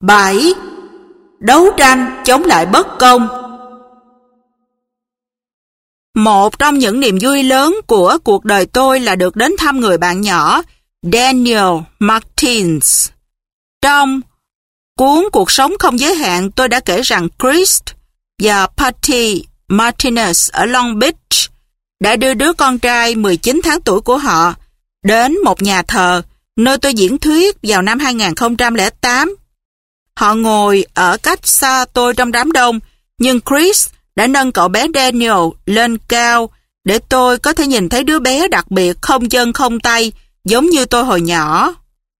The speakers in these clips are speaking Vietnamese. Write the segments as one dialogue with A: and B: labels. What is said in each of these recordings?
A: 7. Đấu tranh chống lại bất công. Một trong những niềm vui lớn của cuộc đời tôi là được đến thăm người bạn nhỏ Daniel Martins. Trong cuốn Cuộc sống không giới hạn, tôi đã kể rằng Chris và Patty Martinez ở Long Beach đã đưa đứa con trai 19 tháng tuổi của họ đến một nhà thờ nơi tôi diễn thuyết vào năm 2008. Họ ngồi ở cách xa tôi trong đám đông, nhưng Chris đã nâng cậu bé Daniel lên cao để tôi có thể nhìn thấy đứa bé đặc biệt không chân không tay giống như tôi hồi nhỏ.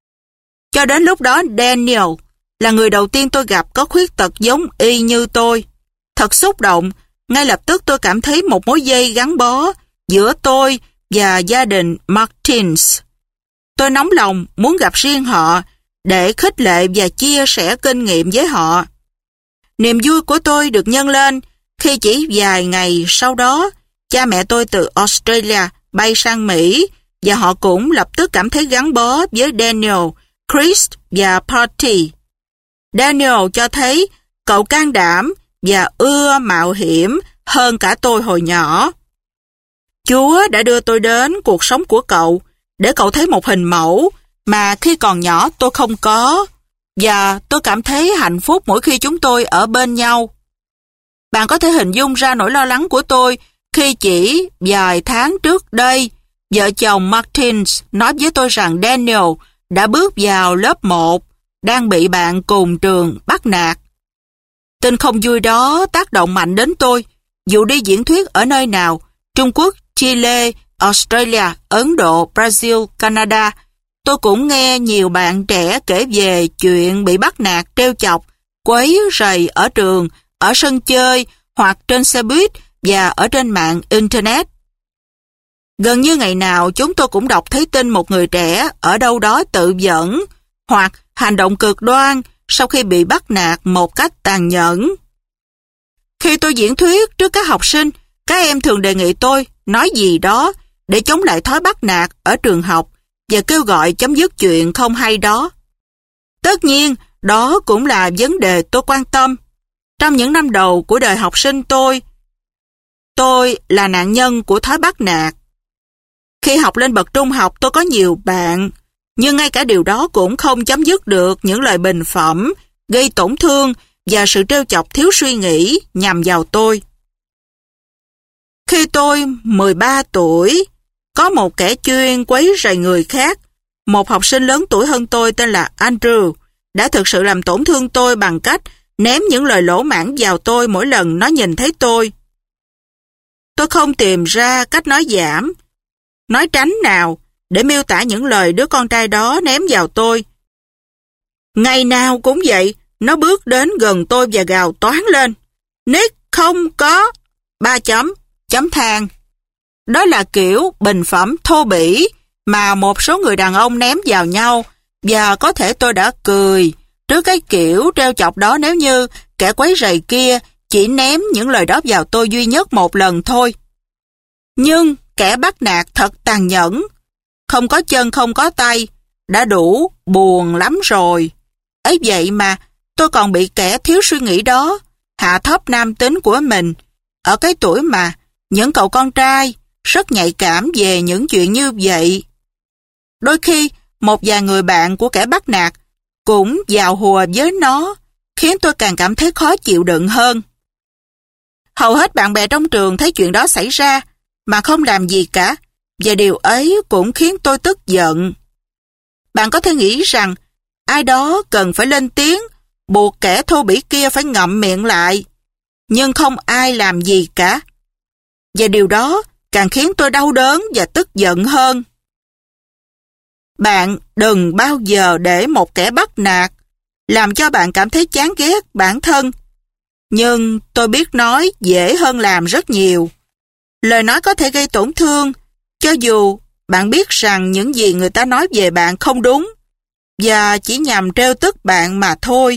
A: Cho đến lúc đó, Daniel là người đầu tiên tôi gặp có khuyết tật giống y như tôi. Thật xúc động, ngay lập tức tôi cảm thấy một mối dây gắn bó giữa tôi và gia đình Martins. Tôi nóng lòng muốn gặp riêng họ để khích lệ và chia sẻ kinh nghiệm với họ. Niềm vui của tôi được nhân lên khi chỉ vài ngày sau đó, cha mẹ tôi từ Australia bay sang Mỹ và họ cũng lập tức cảm thấy gắn bó với Daniel, Chris và Patty. Daniel cho thấy cậu can đảm và ưa mạo hiểm hơn cả tôi hồi nhỏ. Chúa đã đưa tôi đến cuộc sống của cậu để cậu thấy một hình mẫu mà khi còn nhỏ tôi không có, và tôi cảm thấy hạnh phúc mỗi khi chúng tôi ở bên nhau. Bạn có thể hình dung ra nỗi lo lắng của tôi khi chỉ vài tháng trước đây, vợ chồng Martins nói với tôi rằng Daniel đã bước vào lớp 1, đang bị bạn cùng trường bắt nạt. Tin không vui đó tác động mạnh đến tôi, dù đi diễn thuyết ở nơi nào, Trung Quốc, Chile, Australia, Ấn Độ, Brazil, Canada, tôi cũng nghe nhiều bạn trẻ kể về chuyện bị bắt nạt, trêu chọc, quấy rầy ở trường, ở sân chơi, hoặc trên xe buýt và ở trên mạng Internet. Gần như ngày nào chúng tôi cũng đọc thấy tin một người trẻ ở đâu đó tự vẫn hoặc hành động cực đoan sau khi bị bắt nạt một cách tàn nhẫn. Khi tôi diễn thuyết trước các học sinh, các em thường đề nghị tôi nói gì đó để chống lại thói bắt nạt ở trường học và kêu gọi chấm dứt chuyện không hay đó. Tất nhiên, đó cũng là vấn đề tôi quan tâm. Trong những năm đầu của đời học sinh tôi là nạn nhân của thói bắt nạt. Khi học lên bậc trung học, tôi có nhiều bạn, nhưng ngay cả điều đó cũng không chấm dứt được những lời bình phẩm, gây tổn thương và sự trêu chọc thiếu suy nghĩ nhằm vào tôi. Khi tôi 13 tuổi, có một kẻ chuyên quấy rầy người khác, một học sinh lớn tuổi hơn tôi tên là Andrew, đã thực sự làm tổn thương tôi bằng cách ném những lời lỗ mãng vào tôi mỗi lần nó nhìn thấy tôi. Tôi không tìm ra cách nói giảm, nói tránh nào để miêu tả những lời đứa con trai đó ném vào tôi. Ngày nào cũng vậy, nó bước đến gần tôi và gào toáng lên: "Nick không có... chấm than." Đó là kiểu bình phẩm thô bỉ mà một số người đàn ông ném vào nhau, và có thể tôi đã cười trước cái kiểu trêu chọc đó nếu như kẻ quấy rầy kia chỉ ném những lời đó vào tôi duy nhất một lần thôi. Nhưng kẻ bắt nạt thật tàn nhẫn, không có chân không có tay, đã đủ buồn lắm rồi. Ấy vậy mà tôi còn bị kẻ thiếu suy nghĩ đó hạ thấp nam tính của mình ở cái tuổi mà những cậu con trai rất nhạy cảm về những chuyện như vậy. Đôi khi một vài người bạn của kẻ bắt nạt cũng vào hùa với nó, khiến tôi càng cảm thấy khó chịu đựng hơn. Hầu hết bạn bè trong trường thấy chuyện đó xảy ra mà không làm gì cả, và điều ấy cũng khiến tôi tức giận. Bạn có thể nghĩ rằng ai đó cần phải lên tiếng, buộc kẻ thô bỉ kia phải ngậm miệng lại, nhưng không ai làm gì cả. Và điều đó càng khiến tôi đau đớn và tức giận hơn. Bạn đừng bao giờ để một kẻ bắt nạt làm cho bạn cảm thấy chán ghét bản thân. Nhưng tôi biết nói dễ hơn làm rất nhiều. Lời nói có thể gây tổn thương, cho dù bạn biết rằng những gì người ta nói về bạn không đúng và chỉ nhằm trêu tức bạn mà thôi.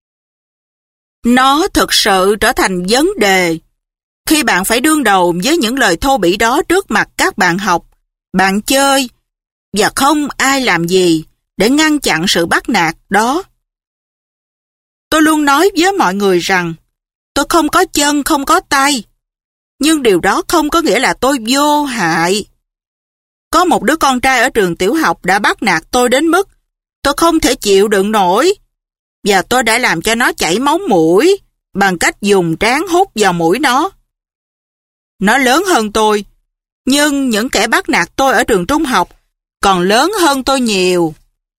A: Nó thực sự trở thành vấn đề khi bạn phải đương đầu với những lời thô bỉ đó trước mặt các bạn học, bạn chơi, và không ai làm gì để ngăn chặn sự bắt nạt đó. Tôi luôn nói với mọi người rằng tôi không có chân, không có tay. Nhưng điều đó không có nghĩa là tôi vô hại. Có một đứa con trai ở trường tiểu học đã bắt nạt tôi đến mức tôi không thể chịu đựng nổi. Và tôi đã làm cho nó chảy máu mũi bằng cách dùng trán hút vào mũi nó. Nó lớn hơn tôi, nhưng những kẻ bắt nạt tôi ở trường trung học còn lớn hơn tôi nhiều.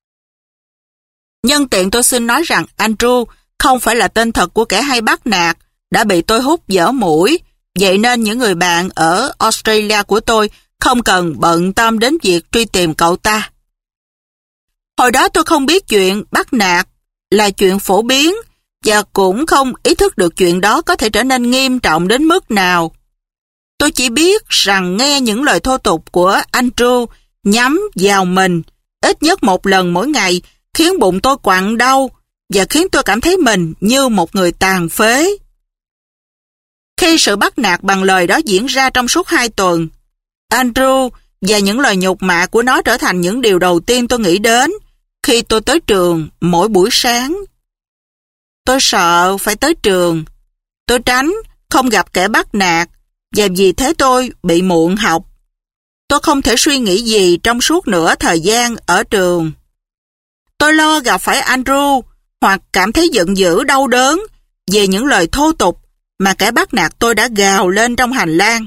A: Nhân tiện tôi xin nói rằng Andrew không phải là tên thật của kẻ hay bắt nạt, đã bị tôi hút vỡ mũi, vậy nên những người bạn ở Australia của tôi không cần bận tâm đến việc truy tìm cậu ta. Hồi đó tôi không biết chuyện bắt nạt là chuyện phổ biến và cũng không ý thức được chuyện đó có thể trở nên nghiêm trọng đến mức nào. Tôi chỉ biết rằng nghe những lời thô tục của Andrew nhắm vào mình ít nhất một lần mỗi ngày khiến bụng tôi quặn đau và khiến tôi cảm thấy mình như một người tàn phế. Khi sự bắt nạt bằng lời đó diễn ra trong suốt 2 tuần, Andrew và những lời nhục mạ của nó trở thành những điều đầu tiên tôi nghĩ đến khi tôi tới trường mỗi buổi sáng. Tôi sợ phải tới trường. Tôi tránh không gặp kẻ bắt nạt và vì thế tôi bị muộn học. Tôi không thể suy nghĩ gì trong suốt nửa thời gian ở trường. Tôi lo gặp phải Andrew hoặc cảm thấy giận dữ đau đớn về những lời thô tục mà kẻ bắt nạt tôi đã gào lên trong hành lang.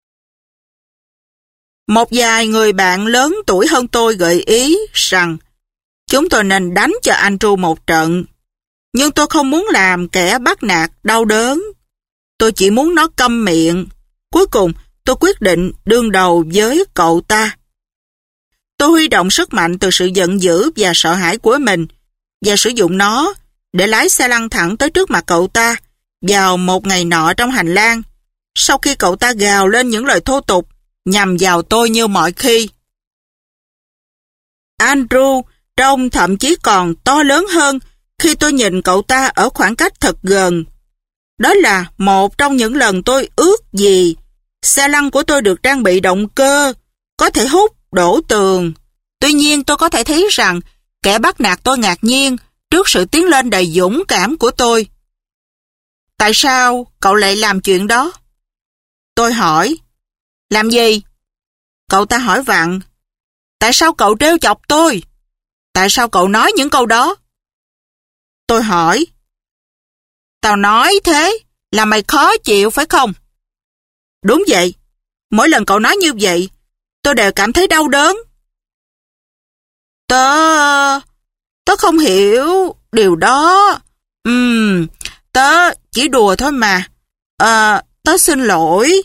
A: Một vài người bạn lớn tuổi hơn tôi gợi ý rằng chúng tôi nên đánh cho Andrew một trận. Nhưng tôi không muốn làm kẻ bắt nạt đau đớn. Tôi chỉ muốn nó câm miệng. Cuối cùng, tôi quyết định đương đầu với cậu ta. Tôi huy động sức mạnh từ sự giận dữ và sợ hãi của mình và sử dụng nó để lái xe lăn thẳng tới trước mặt cậu ta vào một ngày nọ trong hành lang, sau khi cậu ta gào lên những lời thô tục nhằm vào tôi như mọi khi. Andrew trông thậm chí còn to lớn hơn khi tôi nhìn cậu ta ở khoảng cách thật gần. Đó là một trong những lần tôi ước gì xe lăn của tôi được trang bị động cơ, có thể hút đổ tường. Tuy nhiên tôi có thể thấy rằng kẻ bắt nạt tôi ngạc nhiên trước sự tiến lên đầy dũng cảm của tôi. Tại sao cậu lại làm chuyện đó? Tôi hỏi. Làm gì? Cậu ta hỏi vặn. Tại sao cậu trêu chọc tôi? Tại sao cậu nói những câu đó? Tôi hỏi. Tao nói thế là mày khó chịu phải không? Đúng vậy. Mỗi lần cậu nói như vậy, tôi đều cảm thấy đau đớn. Tớ không hiểu điều đó. Tớ chỉ đùa thôi mà. Tớ xin lỗi.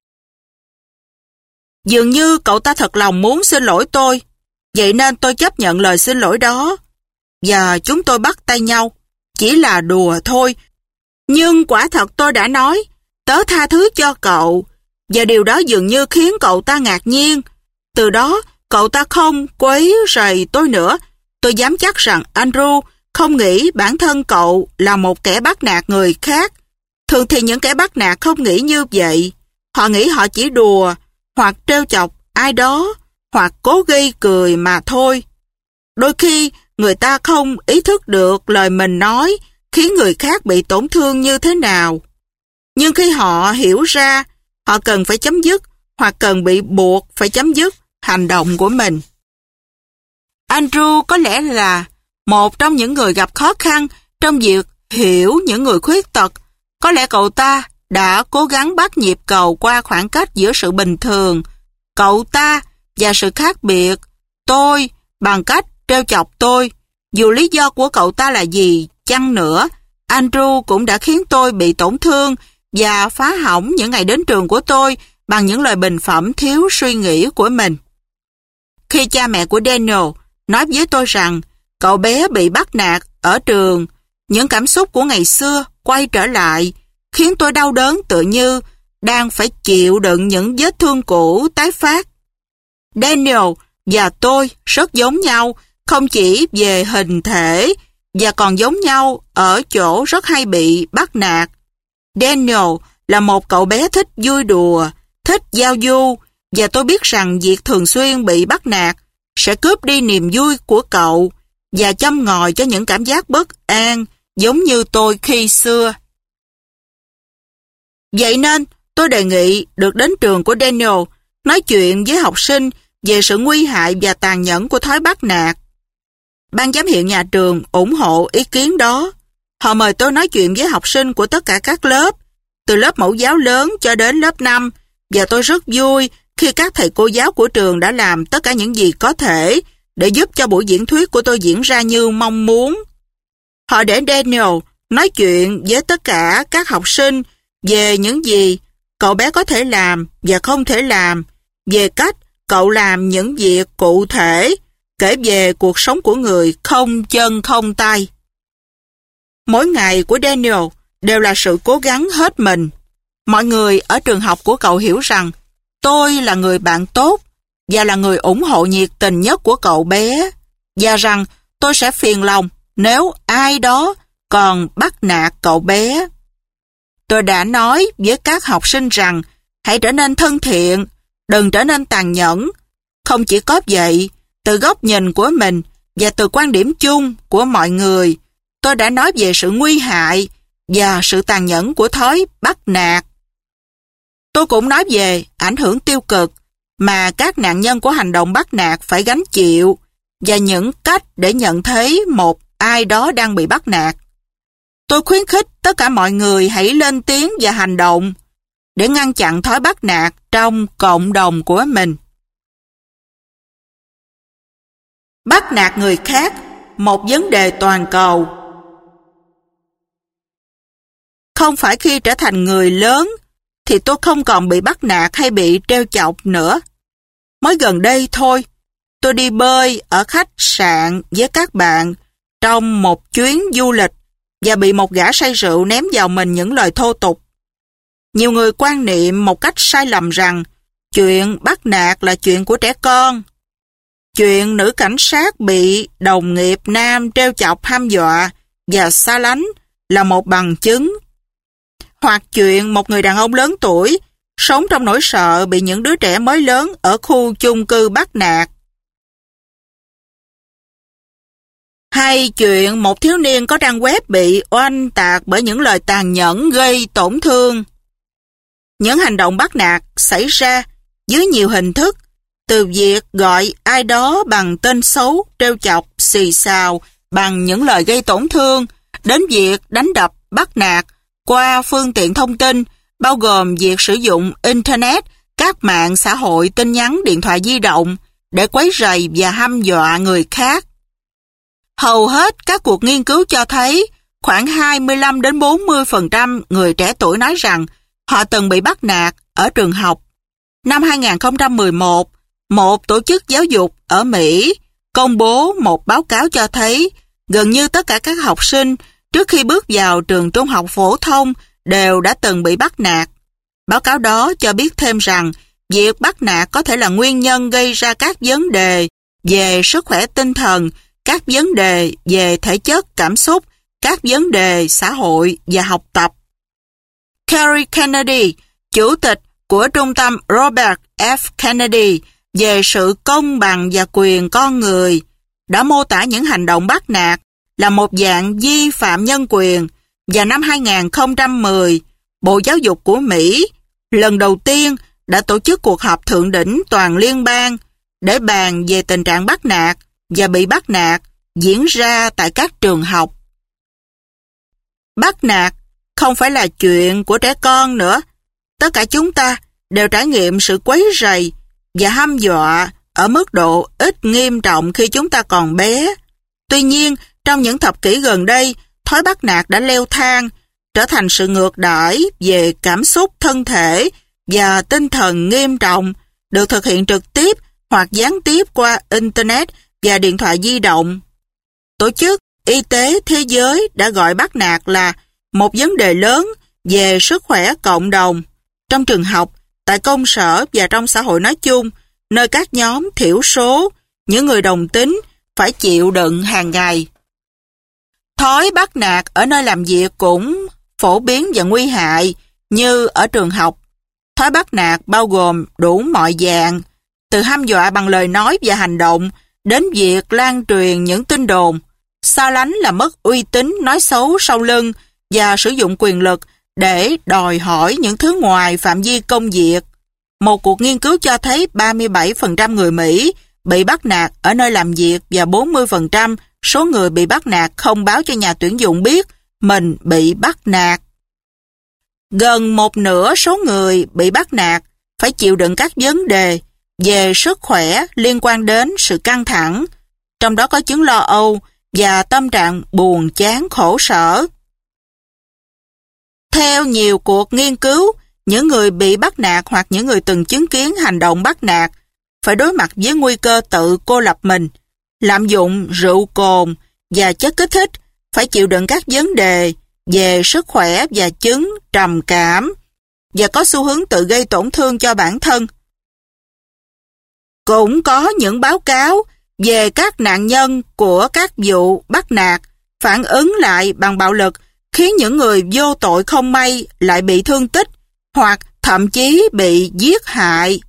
A: Dường như cậu ta thật lòng muốn xin lỗi tôi. Vậy nên tôi chấp nhận lời xin lỗi đó. Và chúng tôi bắt tay nhau. Chỉ là đùa thôi. Nhưng quả thật tôi đã nói, tớ tha thứ cho cậu. Và điều đó dường như khiến cậu ta ngạc nhiên. Từ đó, cậu ta không quấy rầy tôi nữa. Tôi dám chắc rằng Andrew không nghĩ bản thân cậu là một kẻ bắt nạt người khác. Thường thì những kẻ bắt nạt không nghĩ như vậy. Họ nghĩ họ chỉ đùa, hoặc trêu chọc ai đó, hoặc cố gây cười mà thôi. Đôi khi, người ta không ý thức được lời mình nói khiến người khác bị tổn thương như thế nào. Nhưng khi họ hiểu ra, họ cần phải chấm dứt, hoặc cần bị buộc phải chấm dứt hành động của mình. Andrew có lẽ là một trong những người gặp khó khăn trong việc hiểu những người khuyết tật. Có lẽ cậu ta đã cố gắng bắt nhịp cầu qua khoảng cách giữa sự bình thường, cậu ta và sự khác biệt, tôi, bằng cách trêu chọc tôi. Dù lý do của cậu ta là gì chăng nữa, Andrew cũng đã khiến tôi bị tổn thương và phá hỏng những ngày đến trường của tôi bằng những lời bình phẩm thiếu suy nghĩ của mình. Khi cha mẹ của Daniel nói với tôi rằng cậu bé bị bắt nạt ở trường, những cảm xúc của ngày xưa quay trở lại, khiến tôi đau đớn tựa như đang phải chịu đựng những vết thương cũ tái phát. Daniel và tôi rất giống nhau, không chỉ về hình thể, và còn giống nhau ở chỗ rất hay bị bắt nạt. Daniel là một cậu bé thích vui đùa, thích giao du, và tôi biết rằng việc thường xuyên bị bắt nạt sẽ cướp đi niềm vui của cậu và châm ngòi cho những cảm giác bất an giống như tôi khi xưa. Vậy nên, tôi đề nghị được đến trường của Daniel nói chuyện với học sinh về sự nguy hại và tàn nhẫn của thói bắt nạt. Ban giám hiệu nhà trường ủng hộ ý kiến đó. Họ mời tôi nói chuyện với học sinh của tất cả các lớp, từ lớp mẫu giáo lớn cho đến lớp 5, và tôi rất vui khi các thầy cô giáo của trường đã làm tất cả những gì có thể để giúp cho buổi diễn thuyết của tôi diễn ra như mong muốn. Họ để Daniel nói chuyện với tất cả các học sinh về những gì cậu bé có thể làm và không thể làm, về cách cậu làm những việc cụ thể, kể về cuộc sống của người không chân không tay. Mỗi ngày của Daniel đều là sự cố gắng hết mình. Mọi người ở trường học của cậu hiểu rằng tôi là người bạn tốt và là người ủng hộ nhiệt tình nhất của cậu bé, và rằng tôi sẽ phiền lòng nếu ai đó còn bắt nạt cậu bé. Tôi đã nói với các học sinh rằng hãy trở nên thân thiện, đừng trở nên tàn nhẫn. Không chỉ có vậy, từ góc nhìn của mình và từ quan điểm chung của mọi người, tôi đã nói về sự nguy hại và sự tàn nhẫn của thói bắt nạt. Tôi cũng nói về ảnh hưởng tiêu cực mà các nạn nhân của hành động bắt nạt phải gánh chịu và những cách để nhận thấy một ai đó đang bị bắt nạt. Tôi khuyến khích tất cả mọi người hãy lên tiếng và hành động để ngăn chặn thói bắt nạt trong cộng đồng của mình. Bắt nạt người khác, một vấn đề toàn cầu. Không phải khi trở thành người lớn thì tôi không còn bị bắt nạt hay bị trêu chọc nữa. Mới gần đây thôi, tôi đi bơi ở khách sạn với các bạn trong một chuyến du lịch và bị một gã say rượu ném vào mình những lời thô tục. Nhiều người quan niệm một cách sai lầm rằng chuyện bắt nạt là chuyện của trẻ con. Chuyện nữ cảnh sát bị đồng nghiệp nam trêu chọc, hăm dọa và xa lánh là một bằng chứng. Hoặc chuyện một người đàn ông lớn tuổi sống trong nỗi sợ bị những đứa trẻ mới lớn ở khu chung cư bắt nạt. Hay chuyện một thiếu niên có trang web bị oanh tạc bởi những lời tàn nhẫn gây tổn thương. Những hành động bắt nạt xảy ra dưới nhiều hình thức, từ việc gọi ai đó bằng tên xấu, trêu chọc, xì xào bằng những lời gây tổn thương, đến việc đánh đập, bắt nạt qua phương tiện thông tin, bao gồm việc sử dụng Internet, các mạng xã hội, tin nhắn, điện thoại di động để quấy rầy và hăm dọa người khác. Hầu hết các cuộc nghiên cứu cho thấy khoảng 25 đến 40% người trẻ tuổi nói rằng họ từng bị bắt nạt ở trường học. Năm 2011, một tổ chức giáo dục ở Mỹ công bố một báo cáo cho thấy gần như tất cả các học sinh trước khi bước vào trường trung học phổ thông đều đã từng bị bắt nạt. Báo cáo đó cho biết thêm rằng việc bắt nạt có thể là nguyên nhân gây ra các vấn đề về sức khỏe tinh thần, các vấn đề về thể chất, cảm xúc, các vấn đề xã hội và học tập. Kerry Kennedy, chủ tịch của trung tâm Robert F. Kennedy về sự công bằng và quyền con người, đã mô tả những hành động bắt nạt là một dạng vi phạm nhân quyền, và năm 2010, Bộ Giáo dục của Mỹ lần đầu tiên đã tổ chức cuộc họp thượng đỉnh toàn liên bang để bàn về tình trạng bắt nạt và bị bắt nạt diễn ra tại các trường học. Bắt nạt không phải là chuyện của trẻ con nữa. Tất cả chúng ta đều trải nghiệm sự quấy rầy và hăm dọa ở mức độ ít nghiêm trọng khi chúng ta còn bé. Tuy nhiên, trong những thập kỷ gần đây, thói bắt nạt đã leo thang, trở thành sự ngược đãi về cảm xúc, thân thể và tinh thần nghiêm trọng, được thực hiện trực tiếp hoặc gián tiếp qua Internet và điện thoại di động. Tổ chức Y tế Thế giới đã gọi bắt nạt là một vấn đề lớn về sức khỏe cộng đồng, trong trường học, tại công sở và trong xã hội nói chung, nơi các nhóm thiểu số, những người đồng tính phải chịu đựng hàng ngày. Thói bắt nạt ở nơi làm việc cũng phổ biến và nguy hại như ở trường học. Thói bắt nạt bao gồm đủ mọi dạng, từ hăm dọa bằng lời nói và hành động đến việc lan truyền những tin đồn, xa lánh là mất uy tín, nói xấu sau lưng và sử dụng quyền lực để đòi hỏi những thứ ngoài phạm vi công việc. Một cuộc nghiên cứu cho thấy 37% người Mỹ bị bắt nạt ở nơi làm việc và 40% số người bị bắt nạt không báo cho nhà tuyển dụng biết mình bị bắt nạt. Gần một nửa số người bị bắt nạt phải chịu đựng các vấn đề về sức khỏe liên quan đến sự căng thẳng, trong đó có chứng lo âu và tâm trạng buồn chán khổ sở. Theo nhiều cuộc nghiên cứu, những người bị bắt nạt hoặc những người từng chứng kiến hành động bắt nạt phải đối mặt với nguy cơ tự cô lập mình, lạm dụng rượu cồn và chất kích thích, phải chịu đựng các vấn đề về sức khỏe và chứng trầm cảm và có xu hướng tự gây tổn thương cho bản thân. Cũng có những báo cáo về các nạn nhân của các vụ bắt nạt phản ứng lại bằng bạo lực, khiến những người vô tội không may lại bị thương tích hoặc thậm chí bị giết hại.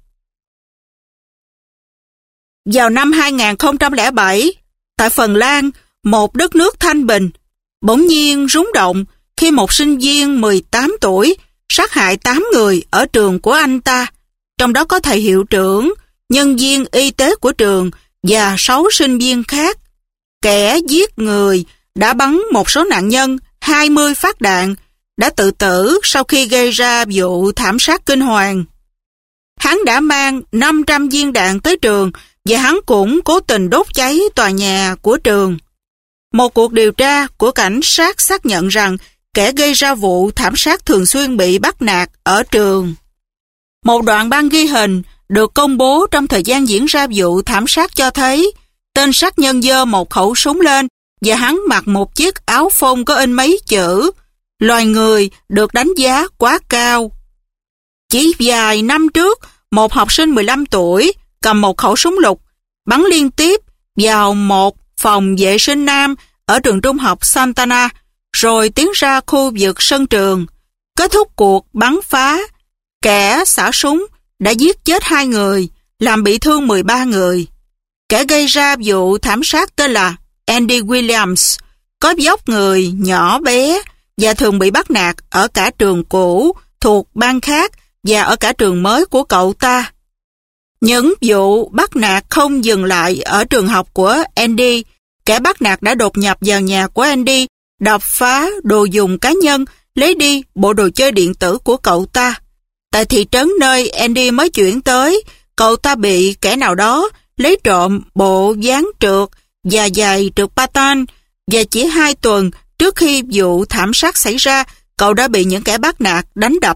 A: Vào năm 2007, tại Phần Lan, một đất nước thanh bình, bỗng nhiên rúng động khi một sinh viên 18 tuổi sát hại 8 người ở trường của anh ta, trong đó có thầy hiệu trưởng, nhân viên y tế của trường và 6 sinh viên khác. Kẻ giết người đã bắn một số nạn nhân 20 phát đạn, đã tự tử sau khi gây ra vụ thảm sát kinh hoàng. Hắn đã mang 500 viên đạn tới trường và hắn cũng cố tình đốt cháy tòa nhà của trường. Một cuộc điều tra của cảnh sát xác nhận rằng kẻ gây ra vụ thảm sát thường xuyên bị bắt nạt ở trường. Một đoạn băng ghi hình được công bố trong thời gian diễn ra vụ thảm sát cho thấy tên sát nhân giơ một khẩu súng lên và hắn mặc một chiếc áo phông có in mấy chữ "Loài người được đánh giá quá cao". Chỉ vài năm trước, một học sinh 15 tuổi cầm một khẩu súng lục bắn liên tiếp vào một phòng vệ sinh nam ở trường trung học Santana, rồi tiến ra khu vực sân trường. Kết thúc cuộc bắn phá, kẻ xả súng đã giết chết 2 người, làm bị thương 13 người. Kẻ gây ra vụ thảm sát tên là Andy Williams, có vóc người nhỏ bé và thường bị bắt nạt ở cả trường cũ thuộc bang khác và ở cả trường mới của cậu ta. Những vụ bắt nạt không dừng lại ở trường học của Andy. Kẻ bắt nạt đã đột nhập vào nhà của Andy, đập phá đồ dùng cá nhân, lấy đi bộ đồ chơi điện tử của cậu ta. Tại thị trấn nơi Andy mới chuyển tới, cậu ta bị kẻ nào đó lấy trộm bộ ván trượt và giày trượt patin, và chỉ 2 tuần trước khi vụ thảm sát xảy ra, cậu đã bị những kẻ bắt nạt đánh đập.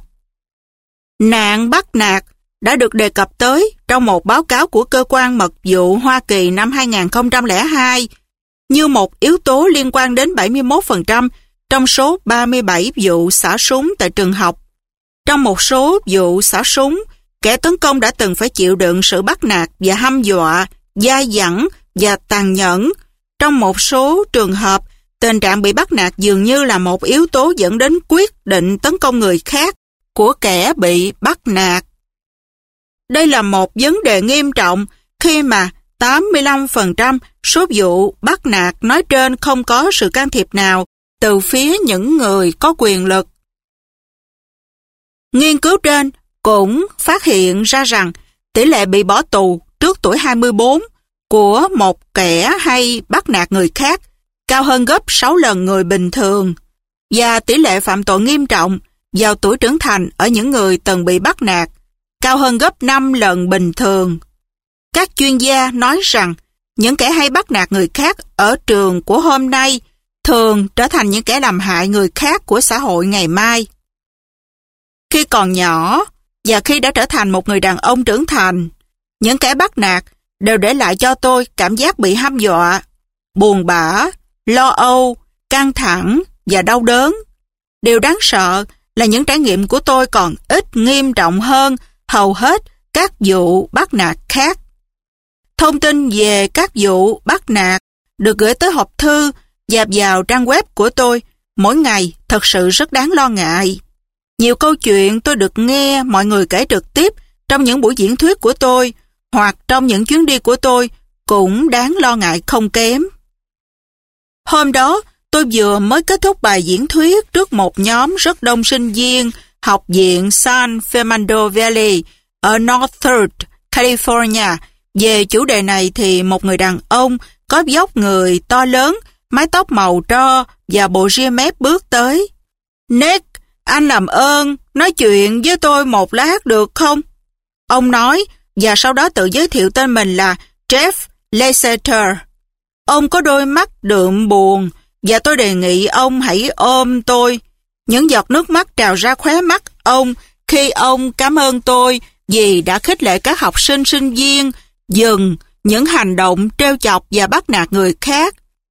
A: Nạn bắt nạt đã được đề cập tới trong một báo cáo của Cơ quan Mật vụ Hoa Kỳ năm 2002 như một yếu tố liên quan đến 71% trong số 37 vụ xả súng tại trường học. Trong một số vụ xả súng, kẻ tấn công đã từng phải chịu đựng sự bắt nạt và hăm dọa, dai dẳng và tàn nhẫn. Trong một số trường hợp, tình trạng bị bắt nạt dường như là một yếu tố dẫn đến quyết định tấn công người khác của kẻ bị bắt nạt. Đây là một vấn đề nghiêm trọng khi mà 85% số vụ bắt nạt nói trên không có sự can thiệp nào từ phía những người có quyền lực. Nghiên cứu trên cũng phát hiện ra rằng tỷ lệ bị bỏ tù trước tuổi 24 của một kẻ hay bắt nạt người khác cao hơn gấp 6 lần người bình thường, và tỷ lệ phạm tội nghiêm trọng vào tuổi trưởng thành ở những người từng bị bắt nạt cao hơn gấp 5 lần bình thường. Các chuyên gia nói rằng những kẻ hay bắt nạt người khác ở trường của hôm nay thường trở thành những kẻ làm hại người khác của xã hội ngày mai. Khi còn nhỏ và khi đã trở thành một người đàn ông trưởng thành, những kẻ bắt nạt đều để lại cho tôi cảm giác bị hăm dọa, buồn bã, lo âu, căng thẳng và đau đớn. Điều đáng sợ là những trải nghiệm của tôi còn ít nghiêm trọng hơn hầu hết các vụ bắt nạt khác. Thông tin về các vụ bắt nạt được gửi tới hộp thư và vào trang web của tôi mỗi ngày thật sự rất đáng lo ngại. Nhiều câu chuyện tôi được nghe mọi người kể trực tiếp trong những buổi diễn thuyết của tôi hoặc trong những chuyến đi của tôi cũng đáng lo ngại không kém. Hôm đó, tôi vừa mới kết thúc bài diễn thuyết trước một nhóm rất đông sinh viên học viện San Fernando Valley ở North Third, California. Về chủ đề này thì một người đàn ông có vóc người to lớn, mái tóc màu tro và bộ ria mép bước tới. Nick, anh làm ơn, nói chuyện với tôi một lát được không? Ông nói, và sau đó tự giới thiệu tên mình là Jeff Lasseter. Ông có đôi mắt đượm buồn, và tôi đề nghị ông hãy ôm tôi. Những giọt nước mắt trào ra khóe mắt ông khi ông cảm ơn tôi vì đã khích lệ các học sinh sinh viên dừng những hành động trêu chọc và bắt nạt người khác.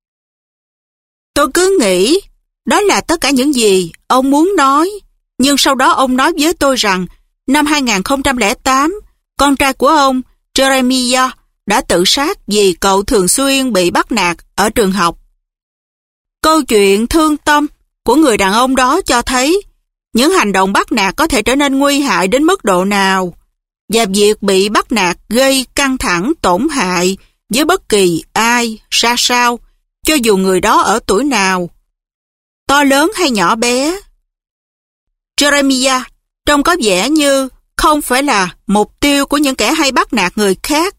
A: Tôi cứ nghĩ đó là tất cả những gì ông muốn nói, nhưng sau đó ông nói với tôi rằng năm 2008, con trai của ông, Jeremiah, đã tự sát vì cậu thường xuyên bị bắt nạt ở trường học. Câu chuyện thương tâm của người đàn ông đó cho thấy những hành động bắt nạt có thể trở nên nguy hại đến mức độ nào, và việc bị bắt nạt gây căng thẳng tổn hại với bất kỳ ai ra sao, cho dù người đó ở tuổi nào, to lớn hay nhỏ bé. Jeremiah trông có vẻ như không phải là mục tiêu của những kẻ hay bắt nạt người khác.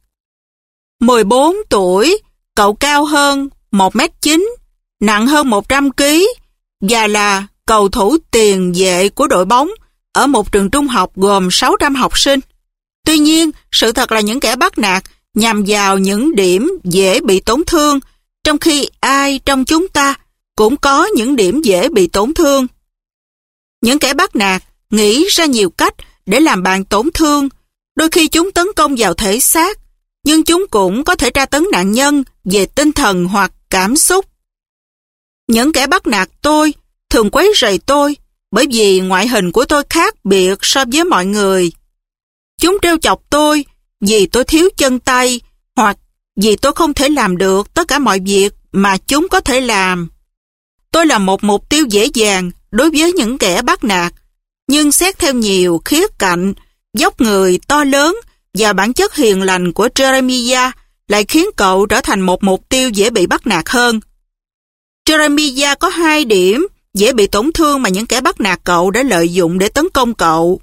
A: 14 tuổi, cậu cao hơn 1m9, nặng hơn 100 kg và là cầu thủ tiền vệ của đội bóng ở một trường trung học gồm 600 học sinh. Tuy nhiên, sự thật là những kẻ bắt nạt nhằm vào những điểm dễ bị tổn thương, trong khi ai trong chúng ta cũng có những điểm dễ bị tổn thương. Những kẻ bắt nạt nghĩ ra nhiều cách để làm bạn tổn thương. Đôi khi chúng tấn công vào thể xác, nhưng chúng cũng có thể tra tấn nạn nhân về tinh thần hoặc cảm xúc. Những kẻ bắt nạt tôi thường quấy rầy tôi bởi vì ngoại hình của tôi khác biệt so với mọi người. Chúng trêu chọc tôi vì tôi thiếu chân tay hoặc vì tôi không thể làm được tất cả mọi việc mà chúng có thể làm. Tôi là một mục tiêu dễ dàng đối với những kẻ bắt nạt, nhưng xét theo nhiều khía cạnh, vóc người to lớn và bản chất hiền lành của Jeremiah lại khiến cậu trở thành một mục tiêu dễ bị bắt nạt hơn. Jeremiah có 2 điểm dễ bị tổn thương mà những kẻ bắt nạt cậu đã lợi dụng để tấn công cậu.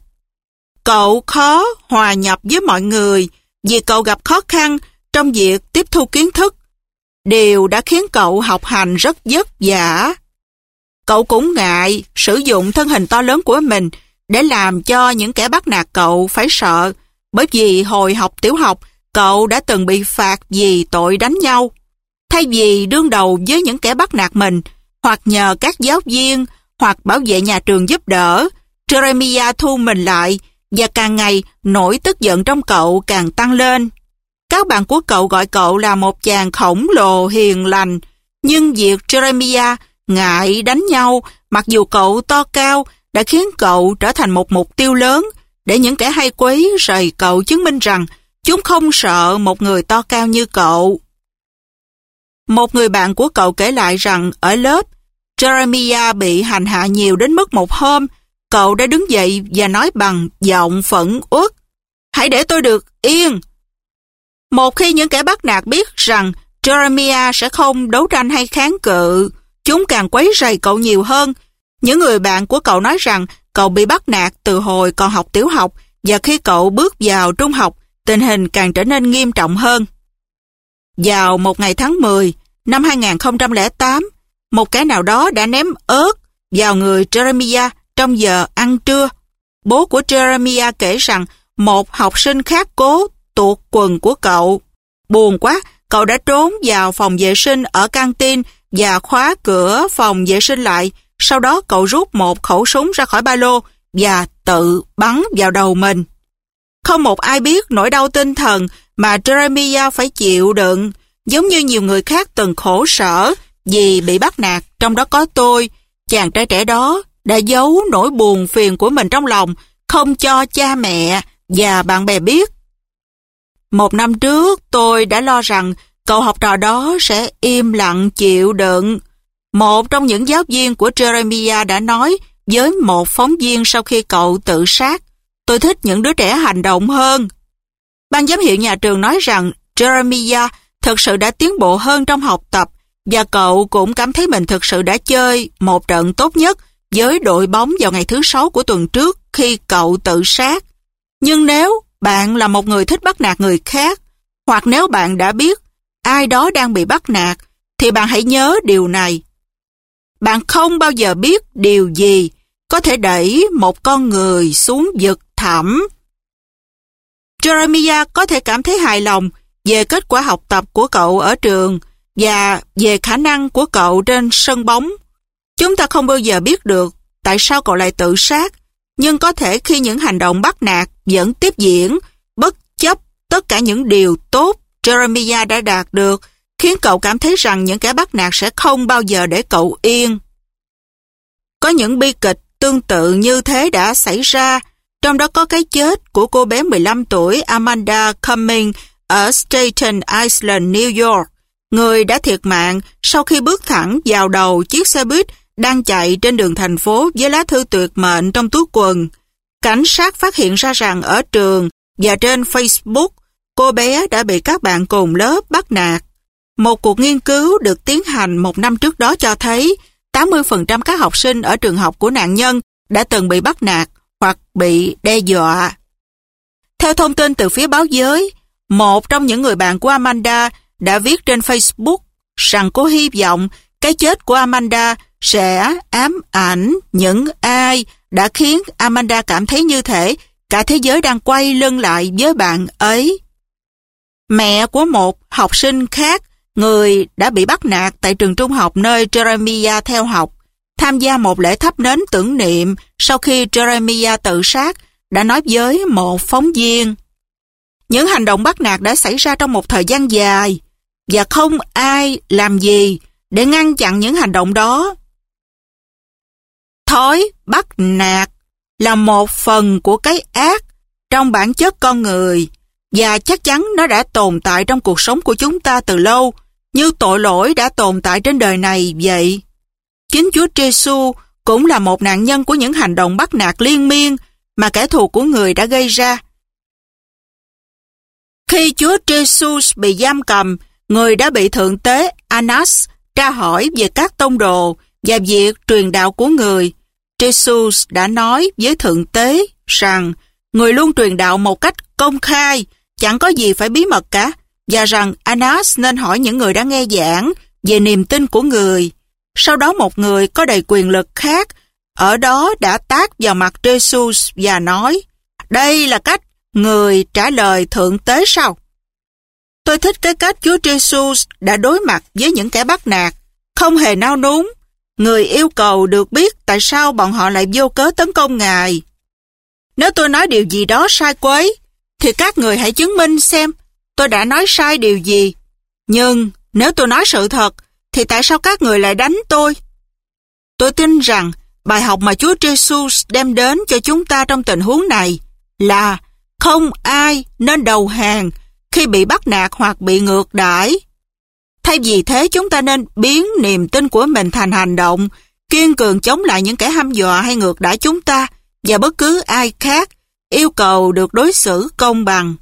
A: Cậu khó hòa nhập với mọi người vì cậu gặp khó khăn trong việc tiếp thu kiến thức. Điều đã khiến cậu học hành rất vất vả. Cậu cũng ngại sử dụng thân hình to lớn của mình để làm cho những kẻ bắt nạt cậu phải sợ, bởi vì hồi học tiểu học, cậu đã từng bị phạt vì tội đánh nhau. Thay vì đương đầu với những kẻ bắt nạt mình, hoặc nhờ các giáo viên, hoặc bảo vệ nhà trường giúp đỡ, Jeremiah thu mình lại, và càng ngày nỗi tức giận trong cậu càng tăng lên. Các bạn của cậu gọi cậu là một chàng khổng lồ hiền lành, nhưng việc Jeremiah ngại đánh nhau, mặc dù cậu to cao, đã khiến cậu trở thành một mục tiêu lớn để những kẻ hay quấy rầy cậu chứng minh rằng chúng không sợ một người to cao như cậu. Một người bạn của cậu kể lại rằng ở lớp, Jeremiah bị hành hạ nhiều đến mức một hôm, cậu đã đứng dậy và nói bằng giọng phẫn uất: "Hãy để tôi được yên." Một khi những kẻ bắt nạt biết rằng Jeremiah sẽ không đấu tranh hay kháng cự, chúng càng quấy rầy cậu nhiều hơn. Những người bạn của cậu nói rằng cậu bị bắt nạt từ hồi còn học tiểu học, và khi cậu bước vào trung học, tình hình càng trở nên nghiêm trọng hơn. Vào một ngày tháng 10 năm 2008, một kẻ nào đó đã ném ớt vào người Jeremiah trong giờ ăn trưa. Bố của Jeremiah kể rằng một học sinh khác cố tuột quần của cậu. Buồn quá, cậu đã trốn vào phòng vệ sinh ở căng tin và khóa cửa phòng vệ sinh lại. Sau đó cậu rút một khẩu súng ra khỏi ba lô và tự bắn vào đầu mình. Không một ai biết nỗi đau tinh thần mà Jeremiah phải chịu đựng, giống như nhiều người khác từng khổ sở vì bị bắt nạt, trong đó có tôi. Chàng trai trẻ đó đã giấu nỗi buồn phiền của mình trong lòng, không cho cha mẹ và bạn bè biết. Một năm trước, tôi đã lo rằng cậu học trò đó sẽ im lặng chịu đựng. Một trong những giáo viên của Jeremiah đã nói với một phóng viên sau khi cậu tự sát: "Tôi thích những đứa trẻ hành động hơn." Ban giám hiệu nhà trường nói rằng Jeremiah thực sự đã tiến bộ hơn trong học tập Và cậu cũng cảm thấy mình thực sự đã chơi một trận tốt nhất với đội bóng vào ngày thứ 6 của tuần trước khi cậu tự sát. Nhưng nếu bạn là một người thích bắt nạt người khác, hoặc nếu bạn đã biết ai đó đang bị bắt nạt, thì bạn hãy nhớ điều này. Bạn không bao giờ biết điều gì có thể đẩy một con người xuống vực thẳm. Jeremiah có thể cảm thấy hài lòng về kết quả học tập của cậu ở trường và về khả năng của cậu trên sân bóng. Chúng ta không bao giờ biết được tại sao cậu lại tự sát, nhưng có thể khi những hành động bắt nạt vẫn tiếp diễn, bất chấp tất cả những điều tốt Jeremiah đã đạt được, khiến cậu cảm thấy rằng những kẻ bắt nạt sẽ không bao giờ để cậu yên. Có những bi kịch tương tự như thế đã xảy ra, trong đó có cái chết của cô bé 15 tuổi Amanda Cumming ở Staten Island, New York, người đã thiệt mạng sau khi bước thẳng vào đầu chiếc xe buýt đang chạy trên đường thành phố với lá thư tuyệt mệnh trong túi quần. Cảnh sát phát hiện ra rằng ở trường và trên Facebook, cô bé đã bị các bạn cùng lớp bắt nạt. Một cuộc nghiên cứu được tiến hành một năm trước đó cho thấy 80% các học sinh ở trường học của nạn nhân đã từng bị bắt nạt hoặc bị đe dọa. Theo thông tin từ phía báo giới, một trong những người bạn của Amanda đã viết trên Facebook rằng cô hy vọng cái chết của Amanda sẽ ám ảnh những ai đã khiến Amanda cảm thấy như thể cả thế giới đang quay lưng lại với bạn ấy. Mẹ của một học sinh khác, người đã bị bắt nạt tại trường trung học nơi Jeremiah theo học, tham gia một lễ thắp nến tưởng niệm sau khi Jeremiah tự sát, đã nói với một phóng viên: những hành động bắt nạt đã xảy ra trong một thời gian dài và không ai làm gì để ngăn chặn những hành động đó. Thói bắt nạt là một phần của cái ác trong bản chất con người, và chắc chắn nó đã tồn tại trong cuộc sống của chúng ta từ lâu, như tội lỗi đã tồn tại trên đời này vậy. Chính Chúa Giêsu cũng là một nạn nhân của những hành động bắt nạt liên miên mà kẻ thù của người đã gây ra. Khi Chúa Giêsu bị giam cầm, người đã bị Thượng tế Annas tra hỏi về các tông đồ và việc truyền đạo của người. Giêsu đã nói với Thượng tế rằng người luôn truyền đạo một cách công khai, chẳng có gì phải bí mật cả, và rằng Annas nên hỏi những người đã nghe giảng về niềm tin của người. Sau đó một người có đầy quyền lực khác ở đó đã tát vào mặt Giêsu và nói: đây là cách người trả lời Thượng tế sao? Tôi thích cái cách Chúa Giêsu đã đối mặt với những kẻ bắt nạt, không hề nao núng. Người yêu cầu được biết tại sao bọn họ lại vô cớ tấn công Ngài. Nếu tôi nói điều gì đó sai quấy, thì các người hãy chứng minh xem tôi đã nói sai điều gì. Nhưng nếu tôi nói sự thật, thì tại sao các người lại đánh tôi? Tôi tin rằng bài học mà Chúa Giêsu đem đến cho chúng ta trong tình huống này là không ai nên đầu hàng khi bị bắt nạt hoặc bị ngược đãi. Thay vì thế, chúng ta nên biến niềm tin của mình thành hành động, kiên cường chống lại những kẻ hăm dọa hay ngược đãi chúng ta và bất cứ ai khác, yêu cầu được đối xử công bằng.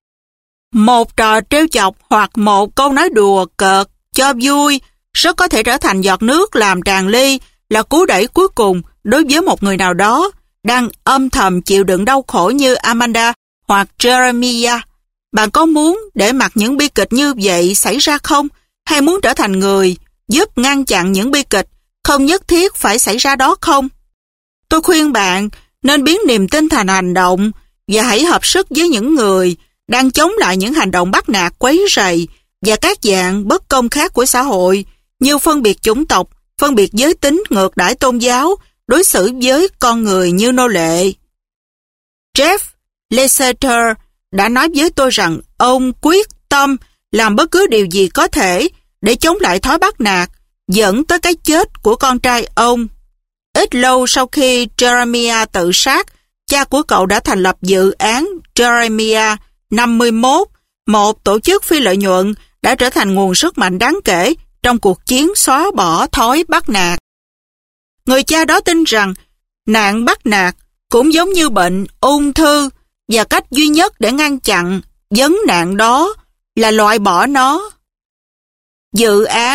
A: Một trò trêu chọc hoặc một câu nói đùa cợt cho vui rất có thể trở thành giọt nước làm tràn ly, là cú đẩy cuối cùng đối với một người nào đó đang âm thầm chịu đựng đau khổ như Amanda hoặc Jeremiah. Bạn có muốn để mặc những bi kịch như vậy xảy ra không? Hay muốn trở thành người giúp ngăn chặn những bi kịch không nhất thiết phải xảy ra đó không? Tôi khuyên bạn nên biến niềm tin thành hành động và hãy hợp sức với những người đang chống lại những hành động bắt nạt, quấy rầy và các dạng bất công khác của xã hội, như phân biệt chủng tộc, phân biệt giới tính, ngược đãi tôn giáo, đối xử với con người như nô lệ. Jeff Lecter đã nói với tôi rằng ông quyết tâm làm bất cứ điều gì có thể để chống lại thói bắt nạt dẫn tới cái chết của con trai ông. Ít lâu sau khi Jeremiah tự sát, cha của cậu đã thành lập dự án Jeremiah 51, một tổ chức phi lợi nhuận đã trở thành nguồn sức mạnh đáng kể trong cuộc chiến xóa bỏ thói bắt nạt. Người cha đó tin rằng nạn bắt nạt cũng giống như bệnh ung thư, và cách duy nhất để ngăn chặn vấn nạn đó là loại bỏ nó. Dự án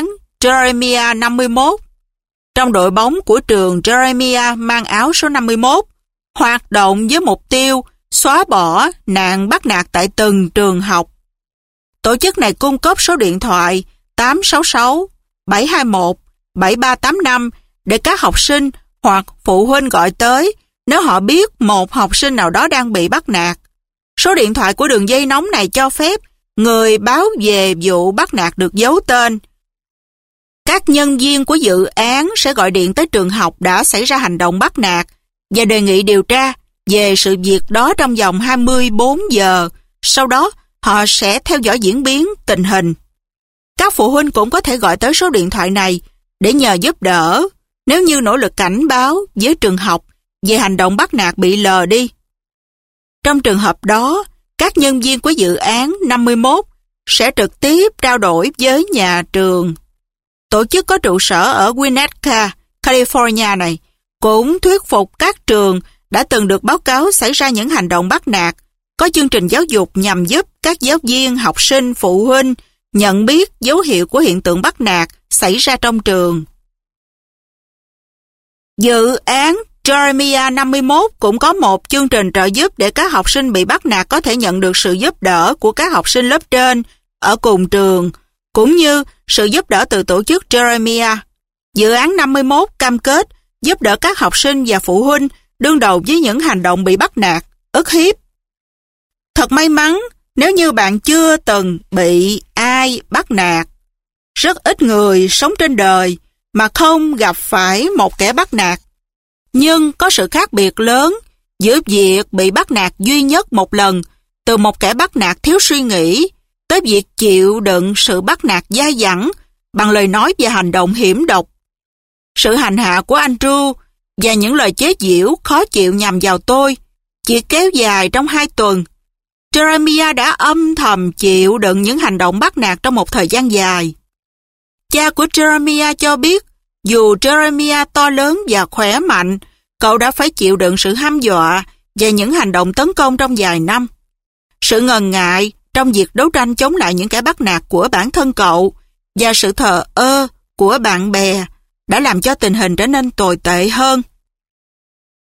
A: Jeremiah 51. Trong đội bóng của trường Jeremiah mang áo số 51, hoạt động với mục tiêu xóa bỏ nạn bắt nạt tại từng trường học. Tổ chức này cung cấp số điện thoại 866 721 7385 để các học sinh hoặc phụ huynh gọi tới nếu họ biết một học sinh nào đó đang bị bắt nạt. Số điện thoại của đường dây nóng này cho phép người báo về vụ bắt nạt được giấu tên. Các nhân viên của dự án sẽ gọi điện tới trường học đã xảy ra hành động bắt nạt và đề nghị điều tra về sự việc đó trong vòng 24 giờ. Sau đó, họ sẽ theo dõi diễn biến tình hình. Các phụ huynh cũng có thể gọi tới số điện thoại này để nhờ giúp đỡ nếu như nỗ lực cảnh báo với trường học về hành động bắt nạt bị lờ đi. Trong trường hợp đó, các nhân viên của dự án 51 sẽ trực tiếp trao đổi với nhà trường. Tổ chức có trụ sở ở Winnetka, California này cũng thuyết phục các trường đã từng được báo cáo xảy ra những hành động bắt nạt, có chương trình giáo dục nhằm giúp các giáo viên, học sinh, phụ huynh nhận biết dấu hiệu của hiện tượng bắt nạt xảy ra trong trường. Dự án Jeremiah 51 cũng có một chương trình trợ giúp để các học sinh bị bắt nạt có thể nhận được sự giúp đỡ của các học sinh lớp trên ở cùng trường, cũng như sự giúp đỡ từ tổ chức Jeremiah. Dự án 51 cam kết giúp đỡ các học sinh và phụ huynh đương đầu với những hành động bị bắt nạt, ức hiếp. Thật may mắn nếu như bạn chưa từng bị ai bắt nạt. Rất ít người sống trên đời mà không gặp phải một kẻ bắt nạt. Nhưng có sự khác biệt lớn giữa việc bị bắt nạt duy nhất một lần từ một kẻ bắt nạt thiếu suy nghĩ tới việc chịu đựng sự bắt nạt dai dẳng bằng lời nói và hành động hiểm độc. Sự hành hạ của Andrew và những lời chế giễu khó chịu nhằm vào tôi chỉ kéo dài trong 2 tuần. Jeremiah đã âm thầm chịu đựng những hành động bắt nạt trong một thời gian dài. Cha của Jeremiah cho biết dù Jeremiah to lớn và khỏe mạnh, cậu đã phải chịu đựng sự hăm dọa và những hành động tấn công trong vài năm. Sự ngần ngại trong việc đấu tranh chống lại những kẻ bắt nạt của bản thân cậu và sự thờ ơ của bạn bè đã làm cho tình hình trở nên tồi tệ hơn.